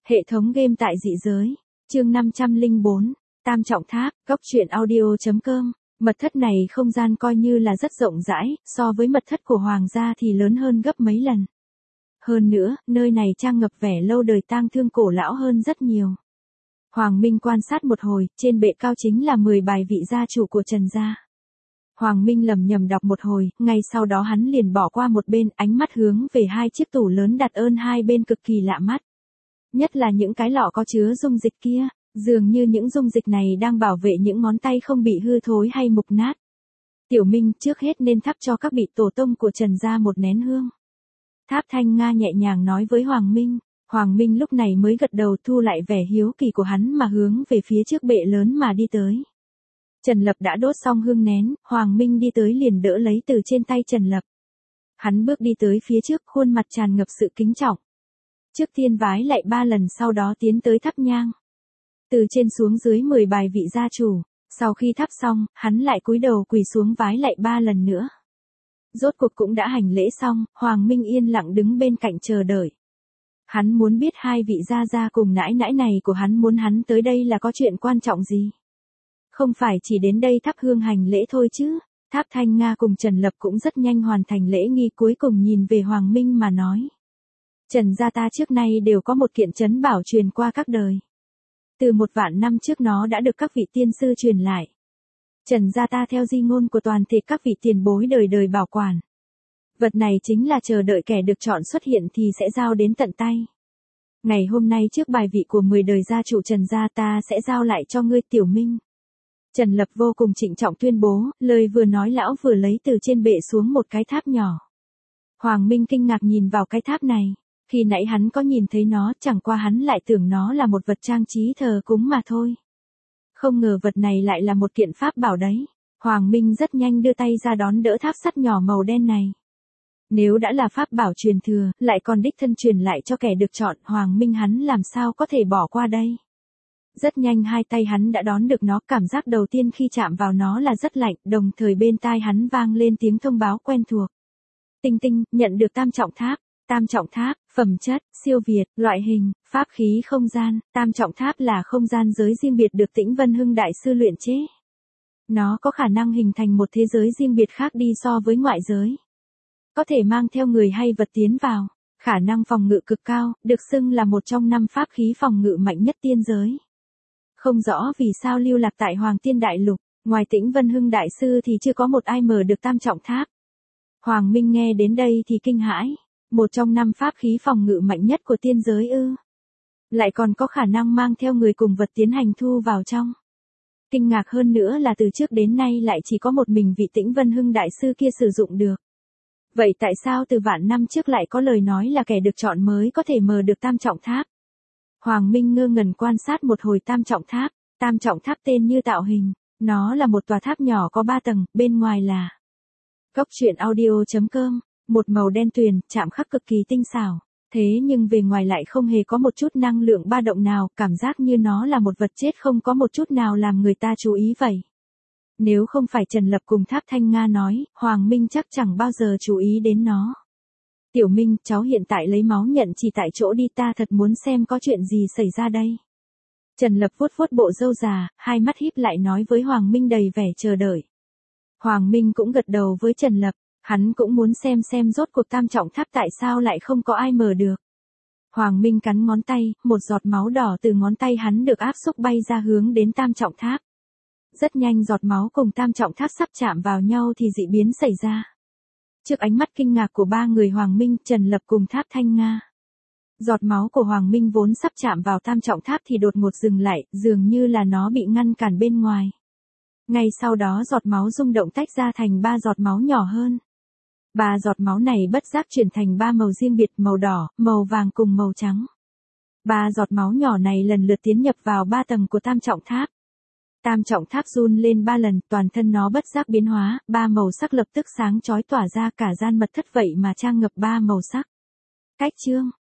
Hệ thống game tại dị giới. Chương 504. Tam trọng tháp. Góc truyện audio.com. Mật thất này không gian coi như là rất rộng rãi, so với mật thất của hoàng gia thì lớn hơn gấp mấy lần. Hơn nữa, nơi này trang ngập vẻ lâu đời tang thương cổ lão hơn rất nhiều. Hoàng Minh quan sát một hồi, trên bệ cao chính là 10 bài vị gia chủ của Trần gia. Hoàng Minh lầm nhầm đọc một hồi, ngay sau đó hắn liền bỏ qua một bên, ánh mắt hướng về hai chiếc tủ lớn đặt ơn hai bên cực kỳ lạ mắt. Nhất là những cái lọ có chứa dung dịch kia, dường như những dung dịch này đang bảo vệ những ngón tay không bị hư thối hay mục nát. Tiểu Minh, trước hết nên thắp cho các vị tổ tông của Trần gia một nén hương. Tháp Thanh Nga nhẹ nhàng nói với Hoàng Minh. Hoàng Minh lúc này mới gật đầu, thu lại vẻ hiếu kỳ của hắn mà hướng về phía trước bệ lớn mà đi tới. Trần Lập đã đốt xong hương nén, Hoàng Minh đi tới liền đỡ lấy từ trên tay Trần Lập. Hắn bước đi tới phía trước, khuôn mặt tràn ngập sự kính trọng. Trước tiên vái lại 3 lần, sau đó tiến tới thắp nhang. Từ trên xuống dưới 10 bài vị gia chủ, sau khi thắp xong, hắn lại cúi đầu quỳ xuống vái lại 3 lần nữa. Rốt cuộc cũng đã hành lễ xong, Hoàng Minh yên lặng đứng bên cạnh chờ đợi. Hắn muốn biết hai vị gia gia cùng nãi nãi này của hắn muốn hắn tới đây là có chuyện quan trọng gì. Không phải chỉ đến đây thắp hương hành lễ thôi chứ. Tháp Thanh Nga cùng Trần Lập cũng rất nhanh hoàn thành lễ nghi, cuối cùng nhìn về Hoàng Minh mà nói. Trần gia ta trước nay đều có một kiện trấn bảo truyền qua các đời. Từ 1 vạn năm trước nó đã được các vị tiên sư truyền lại. Trần gia ta theo di ngôn của toàn thể các vị tiền bối đời đời bảo quản. Vật này chính là chờ đợi kẻ được chọn xuất hiện thì sẽ giao đến tận tay. Ngày hôm nay trước bài vị của 10 đời gia chủ Trần gia ta sẽ giao lại cho ngươi Tiểu Minh. Trần Lập vô cùng trịnh trọng tuyên bố, lời vừa nói lão vừa lấy từ trên bệ xuống một cái tháp nhỏ. Hoàng Minh kinh ngạc nhìn vào cái tháp này, khi nãy hắn có nhìn thấy nó, chẳng qua hắn lại tưởng nó là một vật trang trí thờ cúng mà thôi. Không ngờ vật này lại là một kiện pháp bảo đấy. Hoàng Minh rất nhanh đưa tay ra đón đỡ tháp sắt nhỏ màu đen này. Nếu đã là pháp bảo truyền thừa, lại còn đích thân truyền lại cho kẻ được chọn, Hoàng Minh hắn làm sao có thể bỏ qua đây. Rất nhanh hai tay hắn đã đón được nó, cảm giác đầu tiên khi chạm vào nó là rất lạnh, đồng thời bên tai hắn vang lên tiếng thông báo quen thuộc. Tinh tinh, nhận được tam trọng tháp. Tam trọng tháp, phẩm chất, siêu việt, loại hình, pháp khí không gian. Tam trọng tháp là không gian giới riêng biệt được Tĩnh Vân Hưng đại sư luyện chế. Nó có khả năng hình thành một thế giới riêng biệt khác đi so với ngoại giới. Có thể mang theo người hay vật tiến vào. Khả năng phòng ngự cực cao, được xưng là một trong 5 pháp khí phòng ngự mạnh nhất tiên giới. Không rõ vì sao lưu lạc tại Hoàng Tiên Đại Lục, ngoài Tĩnh Vân Hưng đại sư thì chưa có một ai mở được tam trọng tháp. Hoàng Minh nghe đến đây thì kinh hãi. Một trong 5 pháp khí phòng ngự mạnh nhất của tiên giới ư? Lại còn có khả năng mang theo người cùng vật tiến hành thu vào trong. Kinh ngạc hơn nữa là từ trước đến nay lại chỉ có một mình vị Tĩnh Vân Hưng đại sư kia sử dụng được. Vậy tại sao từ vạn năm trước lại có lời nói là kẻ được chọn mới có thể mở được tam trọng tháp? Hoàng Minh ngơ ngẩn quan sát một hồi tam trọng tháp. Tam trọng tháp tên như tạo hình. Nó là một tòa tháp nhỏ có 3 tầng, bên ngoài là Góc truyện audio.com. Một màu đen tuyền, chạm khắc cực kỳ tinh xảo. Thế nhưng về ngoài lại không hề có một chút năng lượng ba động nào, cảm giác như nó là một vật chết không có một chút nào làm người ta chú ý vậy. Nếu không phải Trần Lập cùng Tháp Thanh Nga nói, Hoàng Minh chắc chẳng bao giờ chú ý đến nó. Tiểu Minh, cháu hiện tại lấy máu nhận chỉ tại chỗ đi, ta thật muốn xem có chuyện gì xảy ra đây. Trần Lập vuốt vuốt bộ râu già, hai mắt híp lại nói với Hoàng Minh đầy vẻ chờ đợi. Hoàng Minh cũng gật đầu với Trần Lập. Hắn cũng muốn xem rốt cuộc tam trọng tháp tại sao lại không có ai mở được. Hoàng Minh cắn ngón tay, một giọt máu đỏ từ ngón tay hắn được áp xúc bay ra hướng đến tam trọng tháp. Rất nhanh giọt máu cùng tam trọng tháp sắp chạm vào nhau thì dị biến xảy ra. Trước ánh mắt kinh ngạc của 3 người Hoàng Minh, Trần Lập cùng Tháp Thanh Nga. Giọt máu của Hoàng Minh vốn sắp chạm vào tam trọng tháp thì đột ngột dừng lại, dường như là nó bị ngăn cản bên ngoài. Ngay sau đó giọt máu rung động tách ra thành 3 giọt máu nhỏ hơn. 3 giọt máu này bất giác chuyển thành 3 màu riêng biệt, màu đỏ, màu vàng cùng màu trắng. 3 giọt máu nhỏ này lần lượt tiến nhập vào 3 tầng của tam trọng tháp. Tam trọng tháp run lên 3 lần, toàn thân nó bất giác biến hóa, 3 màu sắc lập tức sáng chói tỏa ra, cả gian mật thất vậy mà trang ngập 3 màu sắc. Cách chương